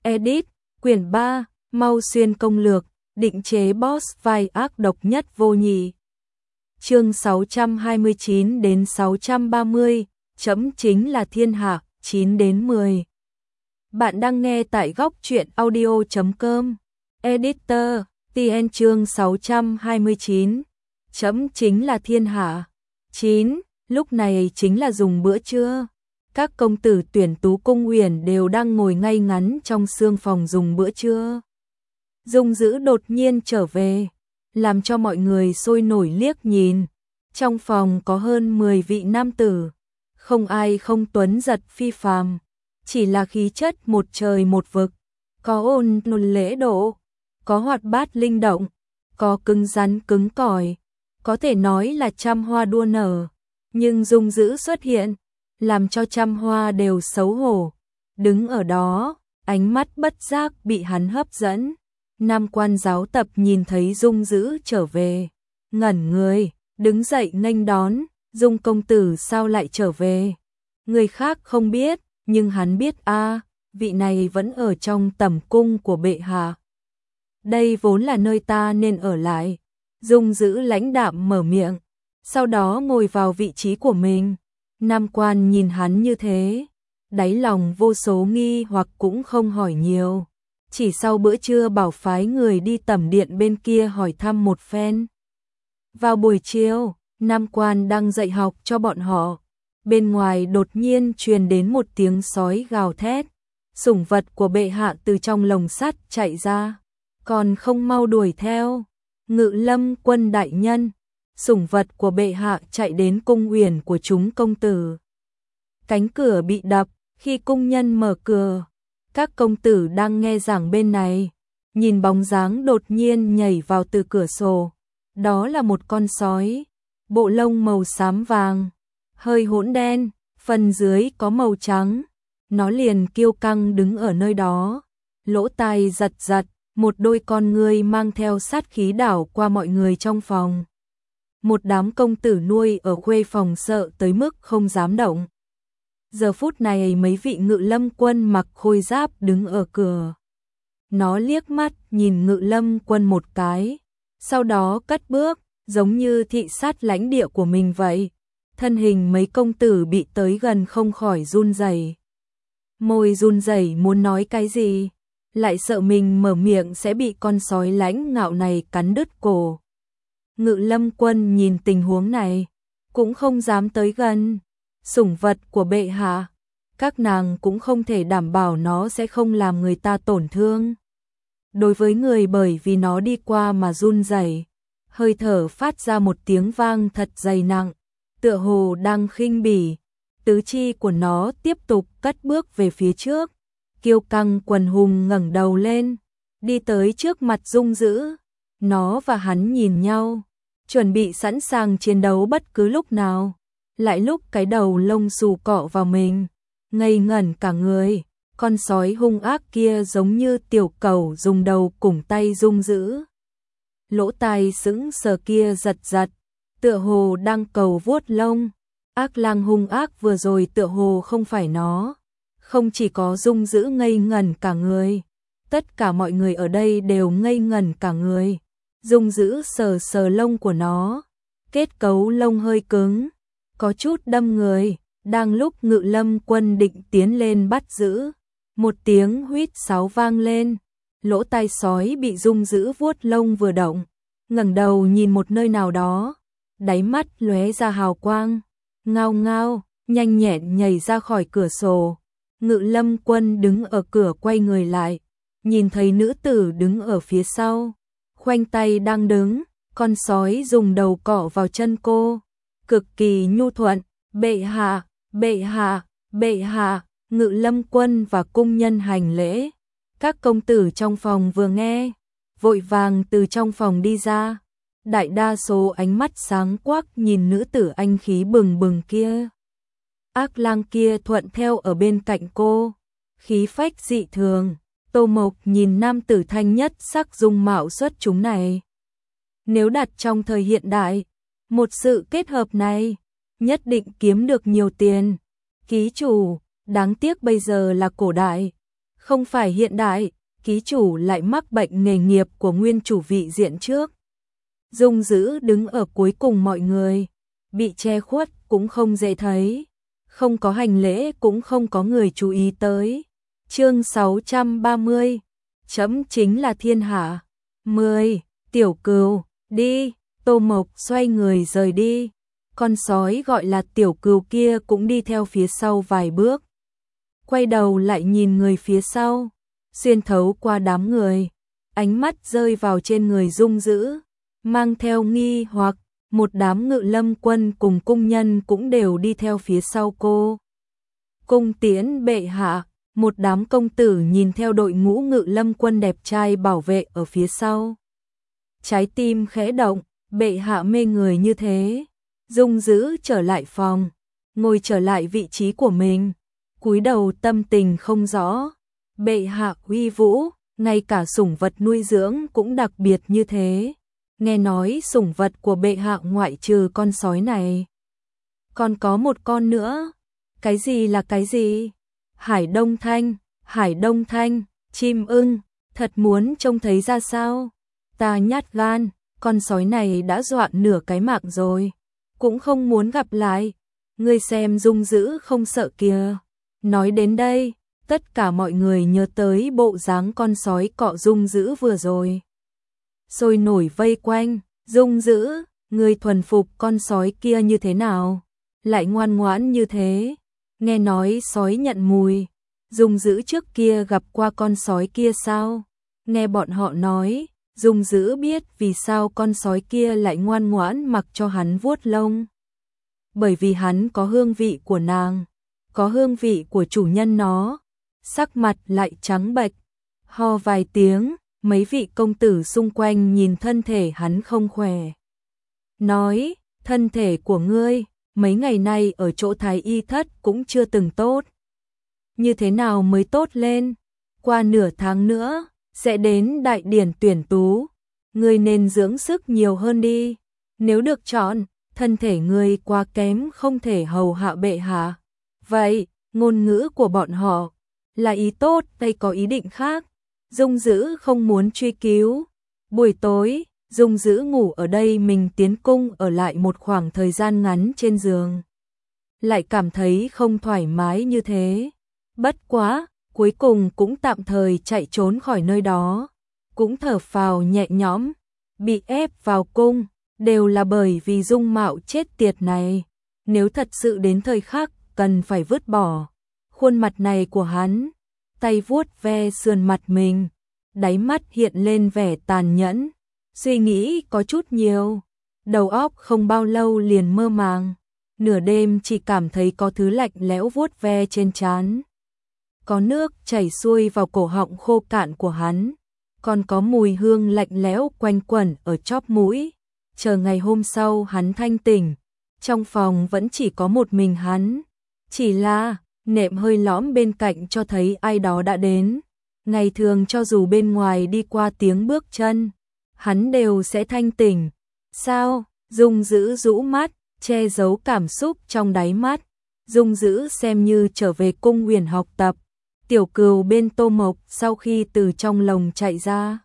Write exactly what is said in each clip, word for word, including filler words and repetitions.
Edit, quyển ba, Mau Xuyên công lược, định chế boss vai ác độc nhất vô nhị. Chương sáu trăm hai mươi chín đến sáu trăm ba mươi, chấm chính là thiên hạ, chín đến mười. Bạn đang nghe tại góc truyện audio chấm com. Editor, tê en chương sáu trăm hai mươi chín. Chấm chính là thiên hạ. chín. Lúc này chính là dùng bữa trưa. Các công tử tuyển tú cung huyền đều đang ngồi ngay ngắn trong sương phòng dùng bữa trưa. Dung Dữ đột nhiên trở về, làm cho mọi người sôi nổi liếc nhìn. Trong phòng có hơn mười vị nam tử, không ai không tuấn giật phi phàm, chỉ là khí chất một trời một vực, có ôn nhu lễ độ, có hoạt bát linh động, có cứng rắn cứng cỏi, có thể nói là trăm hoa đua nở. Nhưng Dung Dữ xuất hiện, làm cho trăm hoa đều xấu hổ. Đứng ở đó, ánh mắt bất giác bị hắn hấp dẫn. Nam quan giáo tập nhìn thấy Dung Dữ trở về, ngẩn người, đứng dậy nghênh đón. Dung công tử sao lại trở về? Người khác không biết, nhưng hắn biết a, à, vị này vẫn ở trong tẩm cung của bệ hạ. Đây vốn là nơi ta nên ở lại. Dung Dữ lãnh đạm mở miệng, sau đó ngồi vào vị trí của mình. Nam quan nhìn hắn như thế, đáy lòng vô số nghi hoặc cũng không hỏi nhiều. Chỉ sau bữa trưa bảo phái người đi tẩm điện bên kia hỏi thăm một phen. Vào buổi chiều, Nam quan đang dạy học cho bọn họ. Bên ngoài đột nhiên truyền đến một tiếng sói gào thét. Sủng vật của bệ hạ từ trong lồng sắt chạy ra, còn không mau đuổi theo. Ngự Lâm quân đại nhân, sủng vật của bệ hạ chạy đến cung huyền của chúng công tử. Cánh cửa bị đập, khi cung nhân mở cửa, các công tử đang nghe giảng bên này, nhìn bóng dáng đột nhiên nhảy vào từ cửa sổ. Đó là một con sói, bộ lông màu xám vàng, hơi hỗn đen, phần dưới có màu trắng. Nó liền kiêu căng đứng ở nơi đó, lỗ tai giật giật, một đôi con ngươi mang theo sát khí đảo qua mọi người trong phòng. Một đám công tử nuôi ở khuê phòng sợ tới mức không dám động. Giờ phút này mấy vị Ngự Lâm quân mặc khôi giáp đứng ở cửa. Nó liếc mắt nhìn Ngự Lâm quân một cái, sau đó cất bước, giống như thị sát lãnh địa của mình vậy. Thân hình mấy công tử bị tới gần không khỏi run rẩy. Môi run rẩy muốn nói cái gì, lại sợ mình mở miệng sẽ bị con sói lãnh ngạo này cắn đứt cổ. Ngự Lâm quân nhìn tình huống này, cũng không dám tới gần. Sủng vật của bệ hạ, các nàng cũng không thể đảm bảo nó sẽ không làm người ta tổn thương. Đối với người bởi vì nó đi qua mà run rẩy, hơi thở phát ra một tiếng vang thật dày nặng, tựa hồ đang khinh bỉ. Tứ chi của nó tiếp tục cất bước về phía trước, kiêu căng quần hùng ngẩng đầu lên, đi tới trước mặt Dung Dữ. Nó và hắn nhìn nhau, chuẩn bị sẵn sàng chiến đấu bất cứ lúc nào. Lại lúc cái đầu lông xù cọ vào mình, ngây ngẩn cả người. Con sói hung ác kia giống như tiểu cẩu dùng đầu củng tay Dung Dữ. Lỗ tai sững sờ kia giật giật, tựa hồ đang cầu vuốt lông. Ác lang hung ác vừa rồi tựa hồ không phải nó. Không chỉ có Dung Dữ ngây ngẩn cả người, tất cả mọi người ở đây đều ngây ngẩn cả người. Dung Dữ sờ sờ lông của nó, kết cấu lông hơi cứng, có chút đâm người. Đang lúc Ngự Lâm quân định tiến lên bắt giữ, một tiếng huýt sáo vang lên. Lỗ tai sói bị Dung Dữ vuốt lông vừa động, ngẩng đầu nhìn một nơi nào đó, đáy mắt lóe ra hào quang, ngao ngao, nhanh nhẹn nhảy ra khỏi cửa sổ. Ngự Lâm quân đứng ở cửa quay người lại, nhìn thấy nữ tử đứng ở phía sau, khoanh tay đang đứng. Con sói dùng đầu cọ vào chân cô, cực kỳ nhu thuận. Bệ hạ, bệ hạ, bệ hạ. Ngự Lâm quân và cung nhân hành lễ. Các công tử trong phòng vừa nghe, vội vàng từ trong phòng đi ra. Đại đa số ánh mắt sáng quắc nhìn nữ tử anh khí bừng bừng kia. Ác lang kia thuận theo ở bên cạnh cô, khí phách dị thường. Tô Mộc nhìn nam tử thanh nhất sắc dung mạo xuất chúng này. Nếu đặt trong thời hiện đại, một sự kết hợp này nhất định kiếm được nhiều tiền. Ký chủ, đáng tiếc bây giờ là cổ đại, Không phải hiện đại, ký chủ lại mắc bệnh nghề nghiệp của nguyên chủ vị diện trước. Dung Dữ đứng ở cuối cùng mọi người, bị che khuất cũng không dễ thấy, không có hành lễ cũng không có người chú ý tới. Chương sáu trăm ba mươi, chấm chính là thiên hạ. mười. Tiểu Cừu, đi. Tô Mộc xoay người rời đi. Con sói gọi là Tiểu Cừu kia cũng đi theo phía sau vài bước. Quay đầu lại nhìn người phía sau, xuyên thấu qua đám người, ánh mắt rơi vào trên người Dung Dữ, mang theo nghi hoặc, một đám ngự lâm quân cùng cung nhân cũng đều đi theo phía sau cô. Cung tiễn bệ hạ, một đám công tử nhìn theo đội ngũ ngự lâm quân đẹp trai bảo vệ ở phía sau. Trái tim khẽ động, bệ hạ mê người như thế. Dung Dữ trở lại phòng, ngồi trở lại vị trí của mình, cúi đầu tâm tình không rõ. Bệ hạ uy vũ, ngay cả sủng vật nuôi dưỡng cũng đặc biệt như thế. Nghe nói sủng vật của bệ hạ ngoại trừ con sói này, còn có một con nữa. Cái gì là cái gì? Hải Đông Thanh, Hải Đông Thanh, chim ưng, thật muốn trông thấy ra sao? Ta nhát gan, con sói này đã dọa nửa cái mạng rồi, cũng không muốn gặp lại. Ngươi xem Dung Dữ không sợ kìa. Nói đến đây, tất cả mọi người nhớ tới bộ dáng con sói cọ Dung Dữ vừa rồi. Sôi nổi vây quanh. Dung Dữ, ngươi thuần phục con sói kia như thế nào? Lại ngoan ngoãn như thế. Nghe nói sói nhận mùi. Dung Dữ trước kia gặp qua con sói kia sao? Nghe bọn họ nói, Dung Dữ biết vì sao con sói kia lại ngoan ngoãn mặc cho hắn vuốt lông. Bởi vì hắn có hương vị của nàng, có hương vị của chủ nhân nó. Sắc mặt lại trắng bệch, ho vài tiếng, mấy vị công tử xung quanh nhìn thân thể hắn không khỏe. Nói, thân thể của ngươi, mấy ngày nay ở chỗ Thái Y thất cũng chưa từng tốt. Như thế nào mới tốt lên? Qua nửa tháng nữa, sẽ đến đại điển tuyển tú. Ngươi nên dưỡng sức nhiều hơn đi. Nếu được chọn, thân thể ngươi quá kém không thể hầu hạ bệ hạ. Vậy, ngôn ngữ của bọn họ là ý tốt hay có ý định khác? Dung Dữ không muốn truy cứu. Buổi tối, Dung Dữ ngủ ở đây, mình tiến cung ở lại một khoảng thời gian ngắn trên giường. Lại cảm thấy không thoải mái như thế. Bất quá, cuối cùng cũng tạm thời chạy trốn khỏi nơi đó. Cũng thở phào nhẹ nhõm, bị ép vào cung, đều là bởi vì dung mạo chết tiệt này. Nếu thật sự đến thời khắc, cần phải vứt bỏ khuôn mặt này của hắn. Tay vuốt ve sườn mặt mình, đáy mắt hiện lên vẻ tàn nhẫn. Suy nghĩ có chút nhiều, đầu óc không bao lâu liền mơ màng. Nửa đêm chỉ cảm thấy có thứ lạnh lẽo vuốt ve trên trán. Có nước chảy xuôi vào cổ họng khô cạn của hắn. Còn có mùi hương lạnh lẽo quanh quẩn ở chóp mũi. Chờ ngày hôm sau hắn thanh tỉnh, trong phòng vẫn chỉ có một mình hắn. Chỉ là nệm hơi lõm bên cạnh cho thấy ai đó đã đến. Ngày thường cho dù bên ngoài đi qua tiếng bước chân, hắn đều sẽ thanh tỉnh. Sao? Dung Dữ rũ mắt, che giấu cảm xúc trong đáy mắt. Dung Dữ xem như trở về cung huyền học tập. Tiểu Cừu bên Tô Mộc sau khi từ trong lồng chạy ra,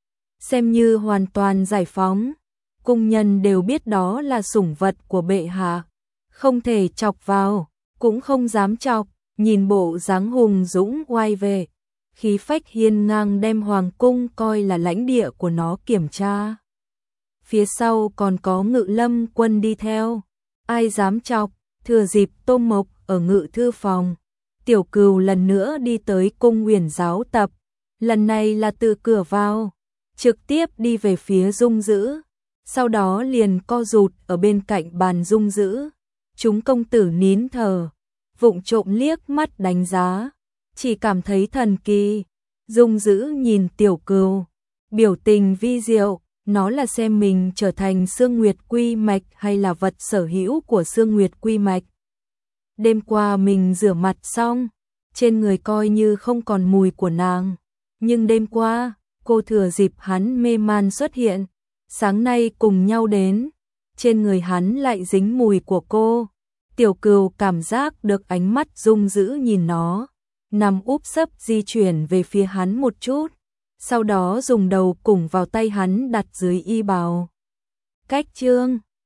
xem như hoàn toàn giải phóng. Cung nhân đều biết đó là sủng vật của bệ hạ, không thể chọc vào, cũng không dám chọc. Nhìn bộ dáng hùng dũng oai vệ, khí phách hiên ngang, đem hoàng cung coi là lãnh địa của nó kiểm tra. Phía sau còn có ngự lâm quân đi theo, ai dám chọc. Thừa dịp Tô Mộc ở ngự thư phòng, Tiểu Cừu lần nữa đi tới cung huyền giáo tập. Lần này là từ cửa vào, trực tiếp đi về phía Dung Dữ, sau đó liền co rụt ở bên cạnh bàn Dung Dữ. Chúng công tử nín thở, vụng trộm liếc mắt đánh giá, chỉ cảm thấy thần kỳ. Dung Dữ nhìn Tiểu Cừu, biểu tình vi diệu, nó là xem mình trở thành Xương Nguyệt Quy Mạch hay là vật sở hữu của Xương Nguyệt Quy Mạch. Đêm qua mình rửa mặt xong, trên người coi như không còn mùi của nàng, nhưng đêm qua, cô thừa dịp hắn mê man xuất hiện, sáng nay cùng nhau đến, trên người hắn lại dính mùi của cô. Tiểu Cừu cảm giác được ánh mắt Dung Dữ nhìn nó, nằm úp sấp di chuyển về phía hắn một chút, sau đó dùng đầu cùng vào tay hắn đặt dưới y bào. Cách chương